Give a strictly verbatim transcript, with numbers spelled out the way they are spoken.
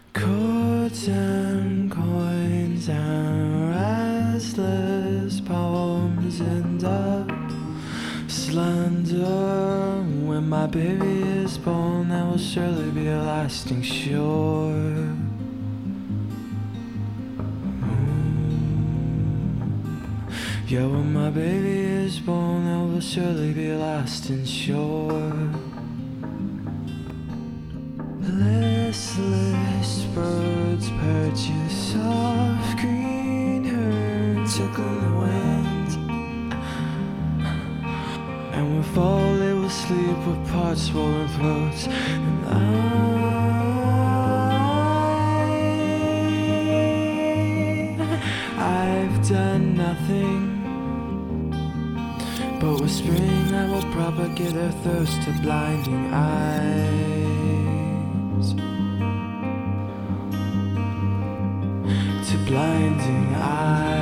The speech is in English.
Chords and coins and restless poems end up slender. When my baby is born, there will surely be a lasting shore. Yeah, when my baby is born, there will surely be a lasting shore. Listless birds perch in soft green herds, tickling the wind. And when fall they will sleep with parched swollen throats. And I, I've done nothing but with spring I will propagate their thirst to blinding eyes, to blinding eyes.